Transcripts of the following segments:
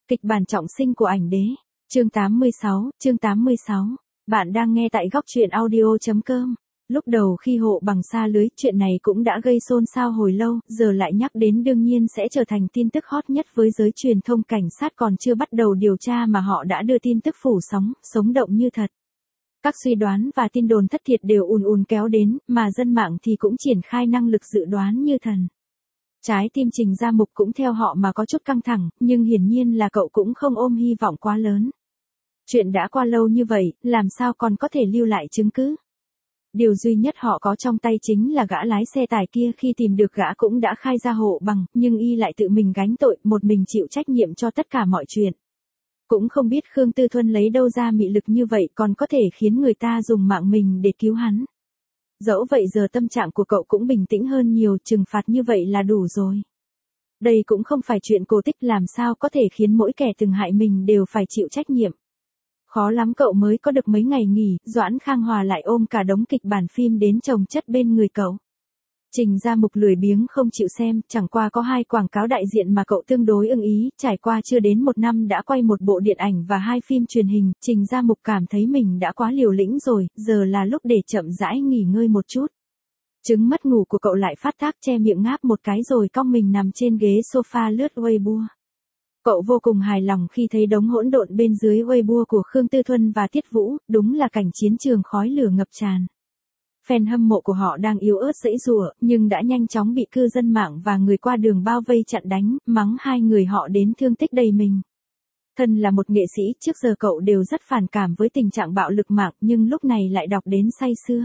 Kịch bản trọng sinh của ảnh đế. Chương 86. Bạn đang nghe tại góc truyện audio.com. Lúc đầu khi Hộ Bằng xa lưới, chuyện này cũng đã gây xôn xao hồi lâu, giờ lại nhắc đến đương nhiên sẽ trở thành tin tức hot nhất với giới truyền thông. Cảnh sát còn chưa bắt đầu điều tra mà họ đã đưa tin tức phủ sóng, sống động như thật. Các suy đoán và tin đồn thất thiệt đều ùn ùn kéo đến, mà dân mạng thì cũng triển khai năng lực dự đoán như thần. Trái tim Trình Gia Mục cũng theo họ mà có chút căng thẳng, nhưng hiển nhiên là cậu cũng không ôm hy vọng quá lớn. Chuyện đã qua lâu như vậy, làm sao còn có thể lưu lại chứng cứ? Điều duy nhất họ có trong tay chính là gã lái xe tải kia. Khi tìm được gã cũng đã khai ra Hộ Bằng, nhưng y lại tự mình gánh tội, một mình chịu trách nhiệm cho tất cả mọi chuyện. Cũng không biết Khương Tư Thuân lấy đâu ra mị lực như vậy còn có thể khiến người ta dùng mạng mình để cứu hắn. Dẫu vậy giờ tâm trạng của cậu cũng bình tĩnh hơn nhiều, trừng phạt như vậy là đủ rồi. Đây cũng không phải chuyện cổ tích, làm sao có thể khiến mỗi kẻ từng hại mình đều phải chịu trách nhiệm. Khó lắm cậu mới có được mấy ngày nghỉ, Doãn Khang Hòa lại ôm cả đống kịch bản phim đến chồng chất bên người cậu. Trình Gia Mục lười biếng không chịu xem, chẳng qua có 2 quảng cáo đại diện mà cậu tương đối ưng ý, trải qua chưa đến 1 năm đã quay 1 bộ điện ảnh và 2 phim truyền hình, Trình Gia Mục cảm thấy mình đã quá liều lĩnh rồi, giờ là lúc để chậm rãi nghỉ ngơi một chút. Chứng mất ngủ của cậu lại phát tác, che miệng ngáp một cái rồi cong mình nằm trên ghế sofa lướt Weibo. Cậu vô cùng hài lòng khi thấy đống hỗn độn bên dưới Weibo của Khương Tư Thuân và Tiết Vũ, đúng là cảnh chiến trường khói lửa ngập tràn. Fan hâm mộ của họ đang yếu ớt giãy giụa, nhưng đã nhanh chóng bị cư dân mạng và người qua đường bao vây chặn đánh, mắng hai người họ đến thương tích đầy mình. Thân là một nghệ sĩ, trước giờ cậu đều rất phản cảm với tình trạng bạo lực mạng, nhưng lúc này lại đọc đến say sưa.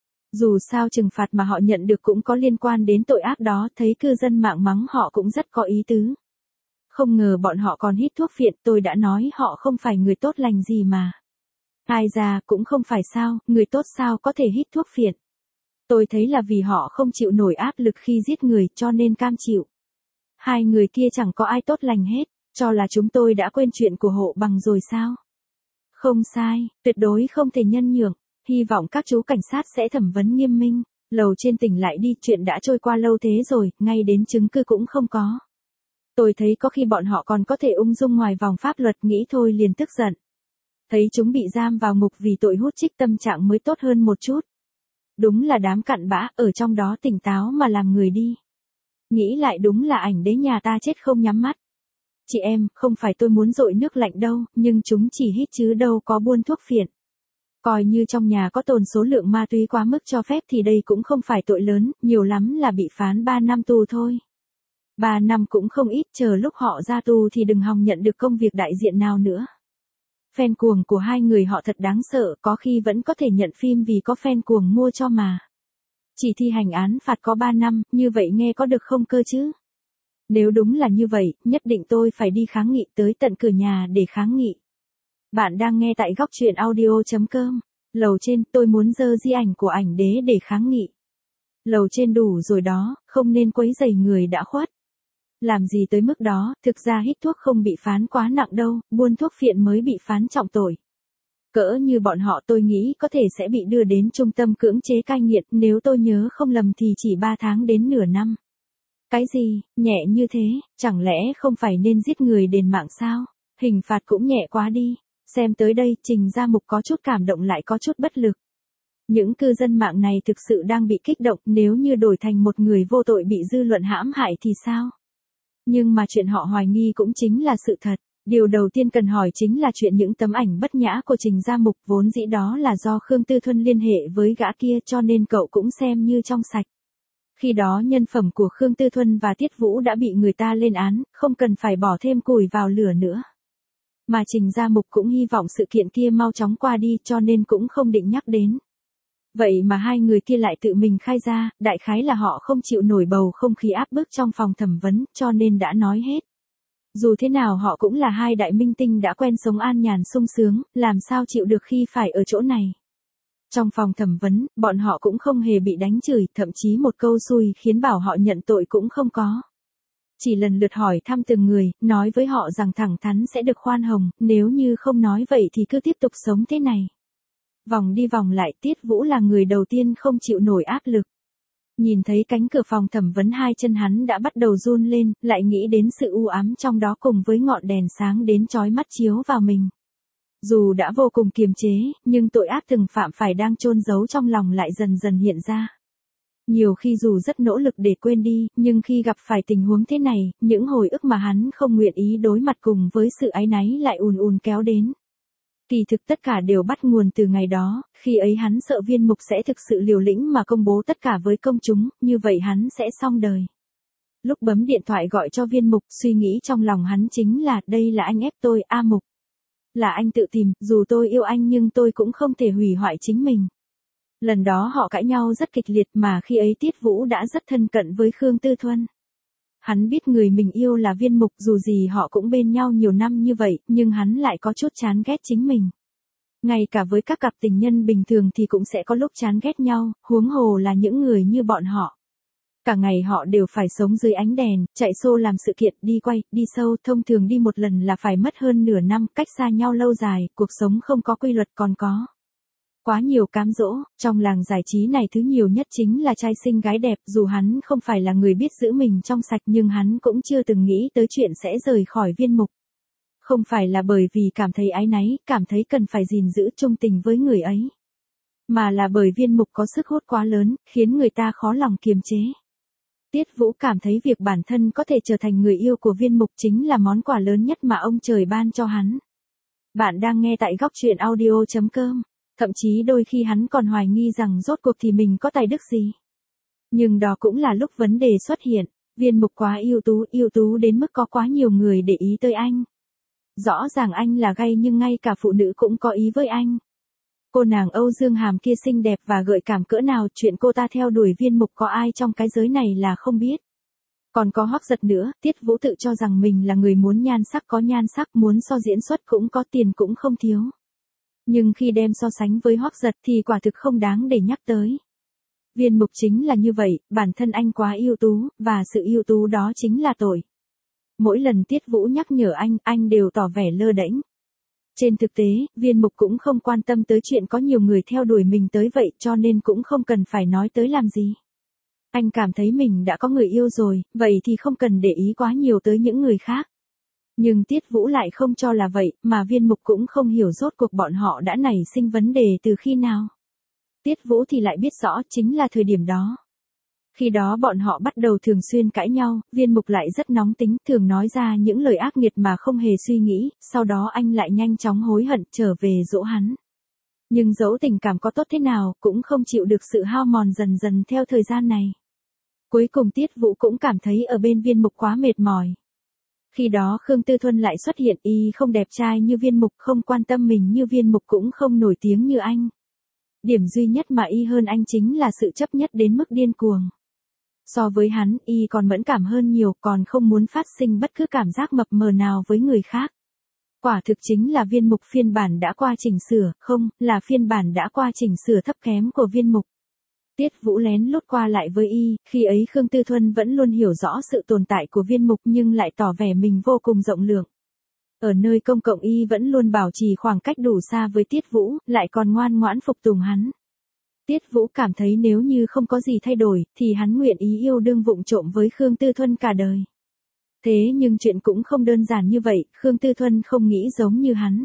Dù sao trừng phạt mà họ nhận được cũng có liên quan đến tội ác đó, thấy cư dân mạng mắng họ cũng rất có ý tứ. Không ngờ bọn họ còn hít thuốc phiện, tôi đã nói họ không phải người tốt lành gì mà. Ai ra, cũng không phải sao, người tốt sao có thể hít thuốc phiện. Tôi thấy là vì họ không chịu nổi áp lực khi giết người cho nên cam chịu. Hai người kia chẳng có ai tốt lành hết, cho là chúng tôi đã quên chuyện của Hộ Bằng rồi sao? Không sai, tuyệt đối không thể nhân nhượng, hy vọng các chú cảnh sát sẽ thẩm vấn nghiêm minh. Lầu trên tỉnh lại đi, chuyện đã trôi qua lâu thế rồi, ngay đến chứng cứ cũng không có. Tôi thấy có khi bọn họ còn có thể ung dung ngoài vòng pháp luật, nghĩ thôi liền tức giận. Thấy chúng bị giam vào ngục vì tội hút chích tâm trạng mới tốt hơn một chút. Đúng là đám cặn bã, ở trong đó tỉnh táo mà làm người đi. Nghĩ lại đúng là ảnh đế nhà ta chết không nhắm mắt. Chị em, không phải tôi muốn dội nước lạnh đâu, nhưng chúng chỉ hít chứ đâu có buôn thuốc phiện. Coi như trong nhà có tồn số lượng ma túy quá mức cho phép thì đây cũng không phải tội lớn, nhiều lắm là bị phán 3 năm tù thôi. 3 năm cũng không ít, chờ lúc họ ra tù thì đừng hòng nhận được công việc đại diện nào nữa. Fan cuồng của hai người họ thật đáng sợ, có khi vẫn có thể nhận phim vì có fan cuồng mua cho mà. Chỉ thi hành án phạt có 3 năm, như vậy nghe có được không cơ chứ? Nếu đúng là như vậy, nhất định tôi phải đi kháng nghị, tới tận cửa nhà để kháng nghị. Bạn đang nghe tại góc truyện audio.com. Lầu trên, tôi muốn dơ di ảnh của ảnh đế để kháng nghị. Lầu trên đủ rồi đó, không nên quấy rầy người đã khuất. Làm gì tới mức đó, thực ra hít thuốc không bị phán quá nặng đâu, buôn thuốc phiện mới bị phán trọng tội. Cỡ như bọn họ tôi nghĩ có thể sẽ bị đưa đến trung tâm cưỡng chế cai nghiện, nếu tôi nhớ không lầm thì chỉ 3 tháng đến nửa năm. Cái gì, nhẹ như thế, chẳng lẽ không phải nên giết người đền mạng sao? Hình phạt cũng nhẹ quá đi. Xem tới đây, Trình Gia Mục có chút cảm động lại có chút bất lực. Những cư dân mạng này thực sự đang bị kích động, nếu như đổi thành một người vô tội bị dư luận hãm hại thì sao? Nhưng mà chuyện họ hoài nghi cũng chính là sự thật. Điều đầu tiên cần hỏi chính là chuyện những tấm ảnh bất nhã của Trình Gia Mục, vốn dĩ đó là do Khương Tư Thuân liên hệ với gã kia cho nên cậu cũng xem như trong sạch. Khi đó nhân phẩm của Khương Tư Thuân và Tiết Vũ đã bị người ta lên án, không cần phải bỏ thêm củi vào lửa nữa. Mà Trình Gia Mục cũng hy vọng sự kiện kia mau chóng qua đi cho nên cũng không định nhắc đến. Vậy mà hai người kia lại tự mình khai ra, đại khái là họ không chịu nổi bầu không khí áp bức trong phòng thẩm vấn, cho nên đã nói hết. Dù thế nào họ cũng là hai đại minh tinh đã quen sống an nhàn sung sướng, làm sao chịu được khi phải ở chỗ này. Trong phòng thẩm vấn, bọn họ cũng không hề bị đánh chửi, thậm chí một câu xui khiến bảo họ nhận tội cũng không có. Chỉ lần lượt hỏi thăm từng người, nói với họ rằng thẳng thắn sẽ được khoan hồng, nếu như không nói vậy thì cứ tiếp tục sống thế này. Vòng đi vòng lại, Tiết Vũ là người đầu tiên không chịu nổi áp lực. Nhìn thấy cánh cửa phòng thẩm vấn, hai chân hắn đã bắt đầu run lên, lại nghĩ đến sự u ám trong đó cùng với ngọn đèn sáng đến chói mắt chiếu vào mình. Dù đã vô cùng kiềm chế, nhưng tội ác từng phạm phải đang chôn giấu trong lòng lại dần dần hiện ra. Nhiều khi dù rất nỗ lực để quên đi, nhưng khi gặp phải tình huống thế này, những hồi ức mà hắn không nguyện ý đối mặt cùng với sự áy náy lại ùn ùn kéo đến. Kỳ thực tất cả đều bắt nguồn từ ngày đó, khi ấy hắn sợ Viên Mục sẽ thực sự liều lĩnh mà công bố tất cả với công chúng, như vậy hắn sẽ xong đời. Lúc bấm điện thoại gọi cho Viên Mục, suy nghĩ trong lòng hắn chính là, đây là anh ép tôi, A Mục. Là anh tự tìm, dù tôi yêu anh nhưng tôi cũng không thể hủy hoại chính mình. Lần đó họ cãi nhau rất kịch liệt mà khi ấy Tiết Vũ đã rất thân cận với Khương Tư Thuân. Hắn biết người mình yêu là Viên Mục, dù gì họ cũng bên nhau nhiều năm như vậy, nhưng hắn lại có chút chán ghét chính mình. Ngay cả với các cặp tình nhân bình thường thì cũng sẽ có lúc chán ghét nhau, huống hồ là những người như bọn họ. Cả ngày họ đều phải sống dưới ánh đèn, chạy xô làm sự kiện, đi quay, đi show, thông thường đi một lần là phải mất hơn nửa năm, cách xa nhau lâu dài, cuộc sống không có quy luật còn có quá nhiều cám dỗ. Trong làng giải trí này thứ nhiều nhất chính là trai xinh gái đẹp, dù hắn không phải là người biết giữ mình trong sạch nhưng hắn cũng chưa từng nghĩ tới chuyện sẽ rời khỏi Viên Mục. Không phải là bởi vì cảm thấy áy náy, cảm thấy cần phải gìn giữ trung tình với người ấy, mà là bởi Viên Mục có sức hút quá lớn, khiến người ta khó lòng kiềm chế. Tiết Vũ cảm thấy việc bản thân có thể trở thành người yêu của Viên Mục chính là món quà lớn nhất mà ông trời ban cho hắn. Bạn đang nghe tại góc truyện audio.com. Thậm chí đôi khi hắn còn hoài nghi rằng rốt cuộc thì mình có tài đức gì. Nhưng đó cũng là lúc vấn đề xuất hiện. Viên Mục quá ưu tú đến mức có quá nhiều người để ý tới anh. Rõ ràng anh là gay nhưng ngay cả phụ nữ cũng có ý với anh. Cô nàng Âu Dương Hàm kia xinh đẹp và gợi cảm cỡ nào, chuyện cô ta theo đuổi Viên Mục có ai trong cái giới này là không biết. Còn có Hoắc Giật nữa, Tiết Vũ tự cho rằng mình là người muốn nhan sắc có nhan sắc, muốn so diễn xuất cũng có, tiền cũng không thiếu. Nhưng khi đem so sánh với Hoắc Giật thì quả thực không đáng để nhắc tới. Viên Mục chính là như vậy, bản thân anh quá ưu tú, và sự ưu tú đó chính là tội. Mỗi lần Tiết Vũ nhắc nhở anh đều tỏ vẻ lơ đễnh. Trên thực tế, Viên Mục cũng không quan tâm tới chuyện có nhiều người theo đuổi mình tới vậy, cho nên cũng không cần phải nói tới làm gì. Anh cảm thấy mình đã có người yêu rồi, vậy thì không cần để ý quá nhiều tới những người khác. Nhưng Tiết Vũ lại không cho là vậy, mà Viên Mục cũng không hiểu rốt cuộc bọn họ đã nảy sinh vấn đề từ khi nào. Tiết Vũ thì lại biết rõ, chính là thời điểm đó. Khi đó bọn họ bắt đầu thường xuyên cãi nhau, Viên Mục lại rất nóng tính, thường nói ra những lời ác nghiệt mà không hề suy nghĩ, sau đó anh lại nhanh chóng hối hận trở về dỗ hắn. Nhưng dẫu tình cảm có tốt thế nào, cũng không chịu được sự hao mòn dần dần theo thời gian này. Cuối cùng Tiết Vũ cũng cảm thấy ở bên Viên Mục quá mệt mỏi. Khi đó Khương Tư Thuân lại xuất hiện, y không đẹp trai như Viên Mục, không quan tâm mình như Viên Mục, cũng không nổi tiếng như anh. Điểm duy nhất mà y hơn anh chính là sự chấp nhất đến mức điên cuồng. So với hắn, y còn mẫn cảm hơn nhiều, còn không muốn phát sinh bất cứ cảm giác mập mờ nào với người khác. Quả thực chính là Viên Mục phiên bản đã qua chỉnh sửa, không, là phiên bản đã qua chỉnh sửa thấp kém của Viên Mục. Tiết Vũ lén lút qua lại với y, khi ấy Khương Tư Thuân vẫn luôn hiểu rõ sự tồn tại của Viên Mục nhưng lại tỏ vẻ mình vô cùng rộng lượng. Ở nơi công cộng y vẫn luôn bảo trì khoảng cách đủ xa với Tiết Vũ, lại còn ngoan ngoãn phục tùng hắn. Tiết Vũ cảm thấy nếu như không có gì thay đổi, thì hắn nguyện ý yêu đương vụng trộm với Khương Tư Thuân cả đời. Thế nhưng chuyện cũng không đơn giản như vậy, Khương Tư Thuân không nghĩ giống như hắn.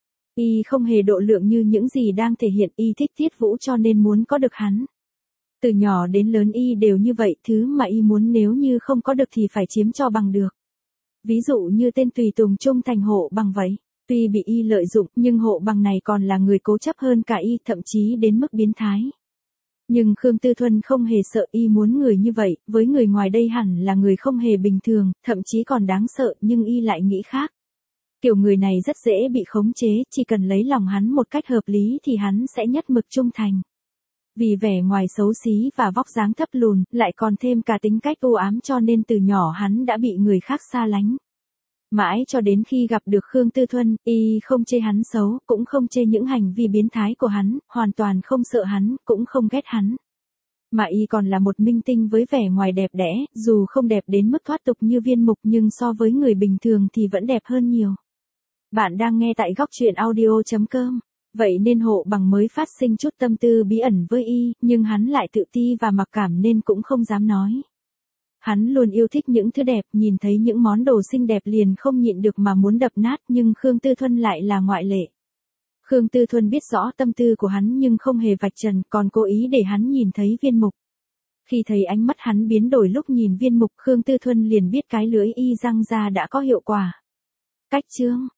Y không hề độ lượng như những gì đang thể hiện, y thích Tiết Vũ cho nên muốn có được hắn. Từ nhỏ đến lớn y đều như vậy, thứ mà y muốn nếu như không có được thì phải chiếm cho bằng được. Ví dụ như tên tùy tùng trung thành Hộ Bằng vậy. Tuy bị y lợi dụng, nhưng Hộ Bằng này còn là người cố chấp hơn cả y, thậm chí đến mức biến thái. Nhưng Khương Tư Thuân không hề sợ, y muốn người như vậy, với người ngoài đây hẳn là người không hề bình thường, thậm chí còn đáng sợ, nhưng y lại nghĩ khác. Kiểu người này rất dễ bị khống chế, chỉ cần lấy lòng hắn một cách hợp lý thì hắn sẽ nhất mực trung thành. Vì vẻ ngoài xấu xí và vóc dáng thấp lùn, lại còn thêm cả tính cách u ám cho nên từ nhỏ hắn đã bị người khác xa lánh. Mãi cho đến khi gặp được Khương Tư Thuân, y không chê hắn xấu, cũng không chê những hành vi biến thái của hắn, hoàn toàn không sợ hắn, cũng không ghét hắn. Mà y còn là một minh tinh với vẻ ngoài đẹp đẽ, dù không đẹp đến mức thoát tục như Viên Mục nhưng so với người bình thường thì vẫn đẹp hơn nhiều. Bạn đang nghe tại góc truyện audio.com. Vậy nên Hộ Bằng mới phát sinh chút tâm tư bí ẩn với y, nhưng hắn lại tự ti và mặc cảm nên cũng không dám nói. Hắn luôn yêu thích những thứ đẹp, nhìn thấy những món đồ xinh đẹp liền không nhịn được mà muốn đập nát, nhưng Khương Tư Thuân lại là ngoại lệ. Khương Tư Thuân biết rõ tâm tư của hắn nhưng không hề vạch trần, còn cố ý để hắn nhìn thấy viên mục. Khi thấy ánh mắt hắn biến đổi lúc nhìn viên mục, Khương Tư Thuân liền biết cái lưỡi y răng ra đã có hiệu quả. Cách chương